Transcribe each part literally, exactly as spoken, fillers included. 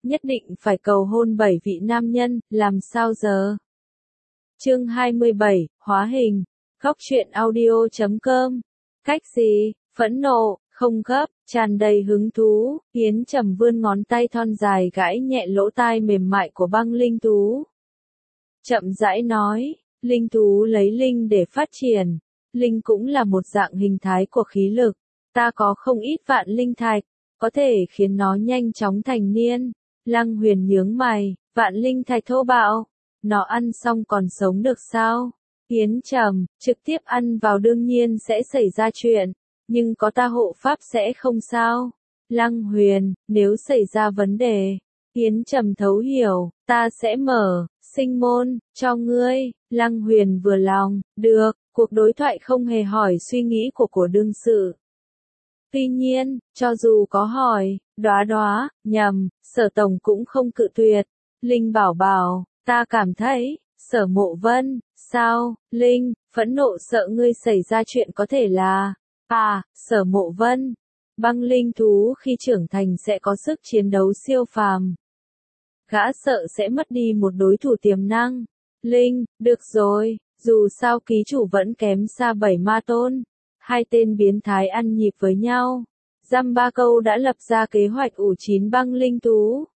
nhất định phải cầu hôn bảy vị nam nhân, làm sao giờ? Chương hai mươi bảy, hóa hình. Góc truyện audio chấm com. Cách gì? Phẫn nộ, không gấp, tràn đầy hứng thú, Yến Trầm vươn ngón tay thon dài gãi nhẹ lỗ tai mềm mại của băng linh thú. Chậm rãi nói, linh thú lấy linh để phát triển. Linh cũng là một dạng hình thái của khí lực. Ta có không ít vạn linh thạch, có thể khiến nó nhanh chóng thành niên. Lăng Huyền nhướng mày, vạn linh thạch thô bạo. Nó ăn xong còn sống được sao? Yến Trầm, trực tiếp ăn vào đương nhiên sẽ xảy ra chuyện. Nhưng có ta hộ pháp sẽ không sao. Lăng Huyền, nếu xảy ra vấn đề, Yến Trầm thấu hiểu, ta sẽ mở, sinh môn, cho ngươi. Lăng Huyền vừa lòng, được, cuộc đối thoại không hề hỏi suy nghĩ của của đương sự. Tuy nhiên, cho dù có hỏi, Đóa Đóa, nhầm, Sở Tổng cũng không cự tuyệt. Linh bảo bảo, ta cảm thấy, Sở Mộ Vân, sao, Linh, phẫn nộ sợ ngươi xảy ra chuyện có thể là, à, Sở Mộ Vân, băng linh thú khi trưởng thành sẽ có sức chiến đấu siêu phàm. Gã sợ sẽ mất đi một đối thủ tiềm năng. Linh, được rồi, dù sao ký chủ vẫn kém xa bảy ma tôn. Hai tên biến thái ăn nhịp với nhau. Dăm ba câu đã lập ra kế hoạch ủ chín băng linh thú.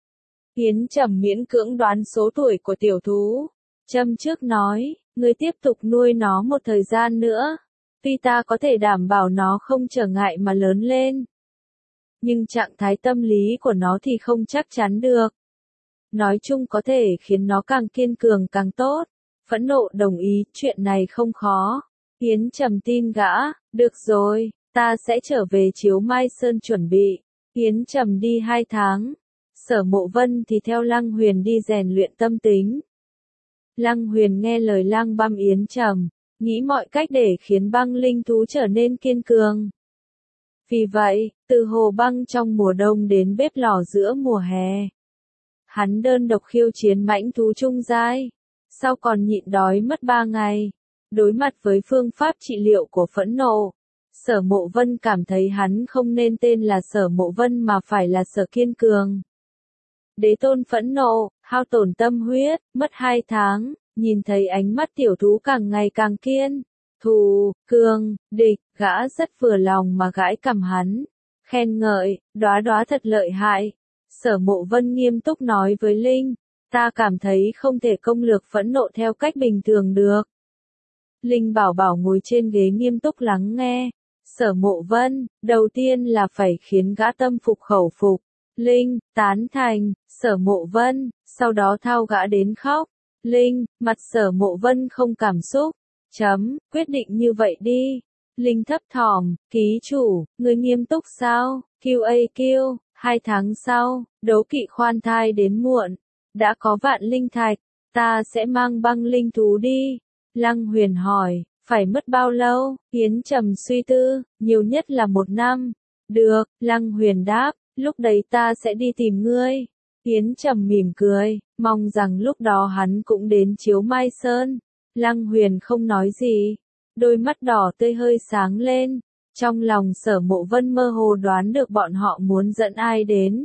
Yến Trầm miễn cưỡng đoán số tuổi của tiểu thú. Châm trước nói, ngươi tiếp tục nuôi nó một thời gian nữa. Tuy ta có thể đảm bảo nó không trở ngại mà lớn lên. Nhưng trạng thái tâm lý của nó thì không chắc chắn được. Nói chung có thể khiến nó càng kiên cường càng tốt. Phẫn nộ đồng ý, chuyện này không khó. Yến Trầm tin gã, được rồi, ta sẽ trở về Chiếu Mai Sơn chuẩn bị. Yến Trầm đi hai tháng. Sở Mộ Vân thì theo Lăng Huyền đi rèn luyện tâm tính. Lăng Huyền nghe lời Lăng Băm Yến Trầm, nghĩ mọi cách để khiến băng linh thú trở nên kiên cường. Vì vậy, từ hồ băng trong mùa đông đến bếp lò giữa mùa hè, hắn đơn độc khiêu chiến mãnh thú trung giai, sau còn nhịn đói mất ba ngày. Đối mặt với phương pháp trị liệu của phẫn nộ, Sở Mộ Vân cảm thấy hắn không nên tên là Sở Mộ Vân mà phải là Sở Kiên Cường. Đế tôn phẫn nộ, hao tổn tâm huyết, mất hai tháng, nhìn thấy ánh mắt tiểu thú càng ngày càng kiên. Thù, cường, địch, gã rất vừa lòng mà gãi cằm hắn. Khen ngợi, Đóa Đóa thật lợi hại. Sở Mộ Vân nghiêm túc nói với Linh, ta cảm thấy không thể công lược phẫn nộ theo cách bình thường được. Linh bảo bảo ngồi trên ghế nghiêm túc lắng nghe. Sở Mộ Vân, đầu tiên là phải khiến gã tâm phục khẩu phục. Linh, tán thành, Sở Mộ Vân, sau đó thao gã đến khóc. Linh, mặt Sở Mộ Vân không cảm xúc. Chấm, quyết định như vậy đi. Linh thấp thỏm, ký chủ, người nghiêm túc sao? quy a quy, hai tháng sau, đấu kỵ khoan thai đến muộn. Đã có vạn linh thạch, ta sẽ mang băng linh thú đi. Lăng Huyền hỏi, phải mất bao lâu? Yến Trầm suy tư, nhiều nhất là một năm. Được, Lăng Huyền đáp, lúc đấy ta sẽ đi tìm ngươi. Yến Trầm mỉm cười, mong rằng lúc đó hắn cũng đến Chiếu Mai Sơn. Lăng Huyền không nói gì, đôi mắt đỏ tươi hơi sáng lên. Trong lòng Sở Mộ Vân mơ hồ đoán được bọn họ muốn dẫn ai đến.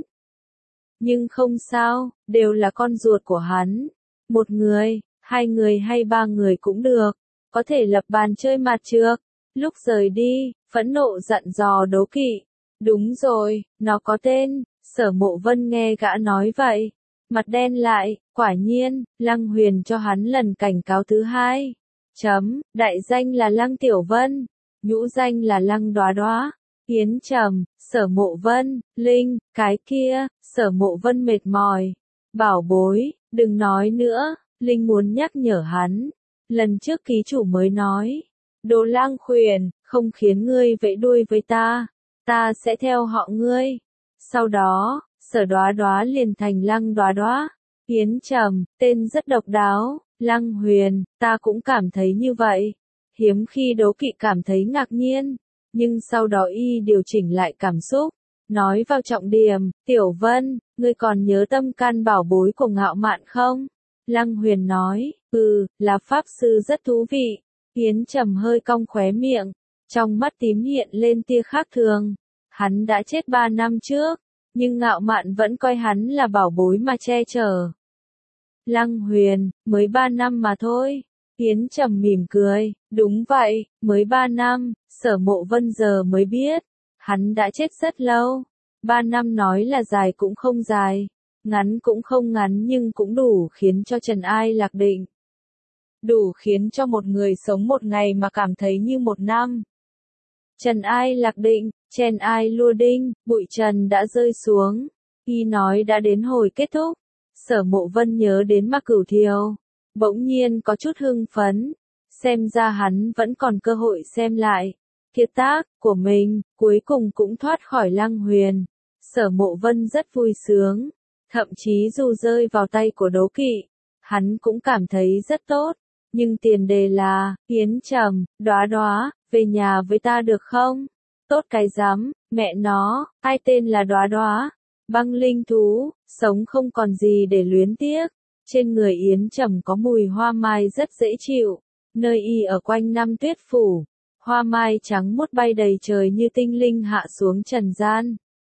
Nhưng không sao, đều là con ruột của hắn. Một người, hai người hay ba người cũng được, có thể lập bàn chơi mặt trược. Lúc rời đi, phẫn nộ dặn dò đấu kỵ. Đúng rồi, nó có tên. Sở Mộ Vân nghe gã nói vậy, mặt đen lại, quả nhiên, Lăng Huyền cho hắn lần cảnh cáo thứ hai. Chấm, đại danh là Lăng Tiểu Vân, nhũ danh là Lăng Đóa Đóa. Yến Trầm, Sở Mộ Vân, Linh, cái kia, Sở Mộ Vân mệt mỏi. Bảo bối, đừng nói nữa, Linh muốn nhắc nhở hắn. Lần trước ký chủ mới nói, Đồ Lăng Huyền, không khiến ngươi vẫy đuôi với ta, ta sẽ theo họ ngươi. Sau đó, Sở Đóa Đóa liền thành Lăng Đóa Đóa. Yến Trầm, tên rất độc đáo. Lăng Huyền, ta cũng cảm thấy như vậy. Hiếm khi đấu kỵ cảm thấy ngạc nhiên, nhưng sau đó y điều chỉnh lại cảm xúc, nói vào trọng điểm, Tiểu Vân, ngươi còn nhớ tâm can bảo bối của Ngạo Mạn không? Lăng Huyền nói, ừ, là pháp sư rất thú vị. Yến Trầm hơi cong khóe miệng, trong mắt tím hiện lên tia khác thường. Hắn đã chết ba năm trước, nhưng ngạo mạn vẫn coi hắn là bảo bối mà che chở. Lăng Huyền, mới ba năm mà thôi. Yến Trầm mỉm cười, đúng vậy, mới ba năm, Sở Mộ Vân giờ mới biết, hắn đã chết rất lâu. Ba năm nói là dài cũng không dài, ngắn cũng không ngắn nhưng cũng đủ khiến cho Trần Ai Lạc định. Đủ khiến cho một người sống một ngày mà cảm thấy như một năm. Trần Ai Lạc định, Chen Ai Lua Đinh, bụi trần đã rơi xuống. Y nói đã đến hồi kết thúc. Sở Mộ Vân nhớ đến Mạc Cửu Thiều. Bỗng nhiên có chút hưng phấn. Xem ra hắn vẫn còn cơ hội xem lại. Kiệt tác của mình, cuối cùng cũng thoát khỏi Lăng Huyền. Sở Mộ Vân rất vui sướng. Thậm chí dù rơi vào tay của Đố Kỵ, hắn cũng cảm thấy rất tốt. Nhưng tiền đề là, Yến Trầm, Đóa Đóa, về nhà với ta được không? Tốt cái rắm, mẹ nó, ai tên là Đóa Đóa? Băng linh thú, sống không còn gì để luyến tiếc. Trên người Yến Trầm có mùi hoa mai rất dễ chịu. Nơi y ở quanh năm tuyết phủ. Hoa mai trắng muốt bay đầy trời như tinh linh hạ xuống trần gian.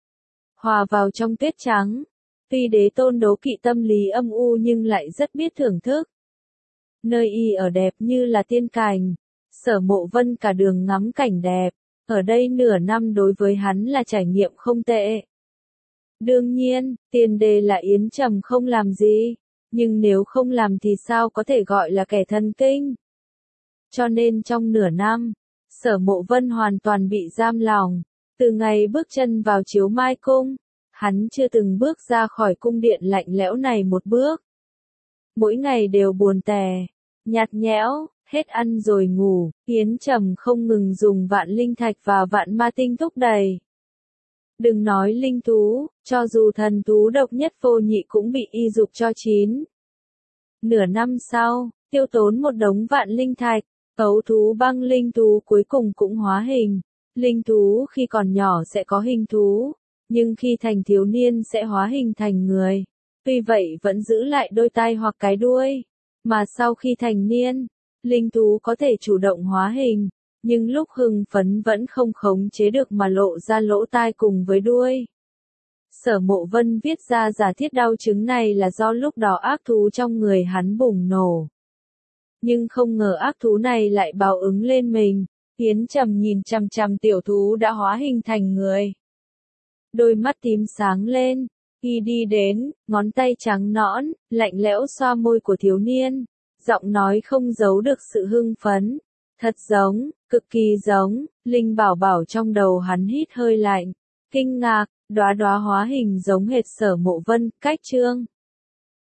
Hòa vào trong tuyết trắng. Tuy đế tôn Đố Kỵ tâm lý âm u nhưng lại rất biết thưởng thức. Nơi y ở đẹp như là tiên cảnh. Sở Mộ Vân cả đường ngắm cảnh đẹp. Ở đây nửa năm đối với hắn là trải nghiệm không tệ. Đương nhiên, tiền đề là Yến Trầm không làm gì. Nhưng nếu không làm thì sao có thể gọi là kẻ thần kinh. Cho nên trong nửa năm, Sở Mộ Vân hoàn toàn bị giam lòng. Từ ngày bước chân vào Chiếu Mai Cung, hắn chưa từng bước ra khỏi cung điện lạnh lẽo này một bước. Mỗi ngày đều buồn tẻ, nhạt nhẽo, hết ăn rồi ngủ. Yến Trầm không ngừng dùng vạn linh thạch và vạn ma tinh thúc đẩy. Đừng nói linh thú, cho dù thần thú độc nhất vô nhị cũng bị y dục cho chín. Nửa năm sau, tiêu tốn một đống vạn linh thạch, ấu thú băng linh thú cuối cùng cũng hóa hình. Linh thú khi còn nhỏ sẽ có hình thú, nhưng khi thành thiếu niên sẽ hóa hình thành người. Tuy vậy vẫn giữ lại đôi tai hoặc cái đuôi. Mà sau khi thành niên, linh thú có thể chủ động hóa hình, nhưng lúc hưng phấn vẫn không khống chế được mà lộ ra lỗ tai cùng với đuôi. Sở Mộ Vân viết ra giả thiết đau chứng này là do lúc đó ác thú trong người hắn bùng nổ. Nhưng không ngờ ác thú này lại báo ứng lên mình. Yến Trầm nhìn chằm chằm tiểu thú đã hóa hình thành người. Đôi mắt tím sáng lên, y đi đến, ngón tay trắng nõn, lạnh lẽo xoa môi của thiếu niên. Giọng nói không giấu được sự hưng phấn. Thật giống, cực kỳ giống, Linh Bảo Bảo trong đầu hắn hít hơi lạnh. Kinh ngạc, Đóa Đóa hóa hình giống hệt Sở Mộ Vân, cách chương.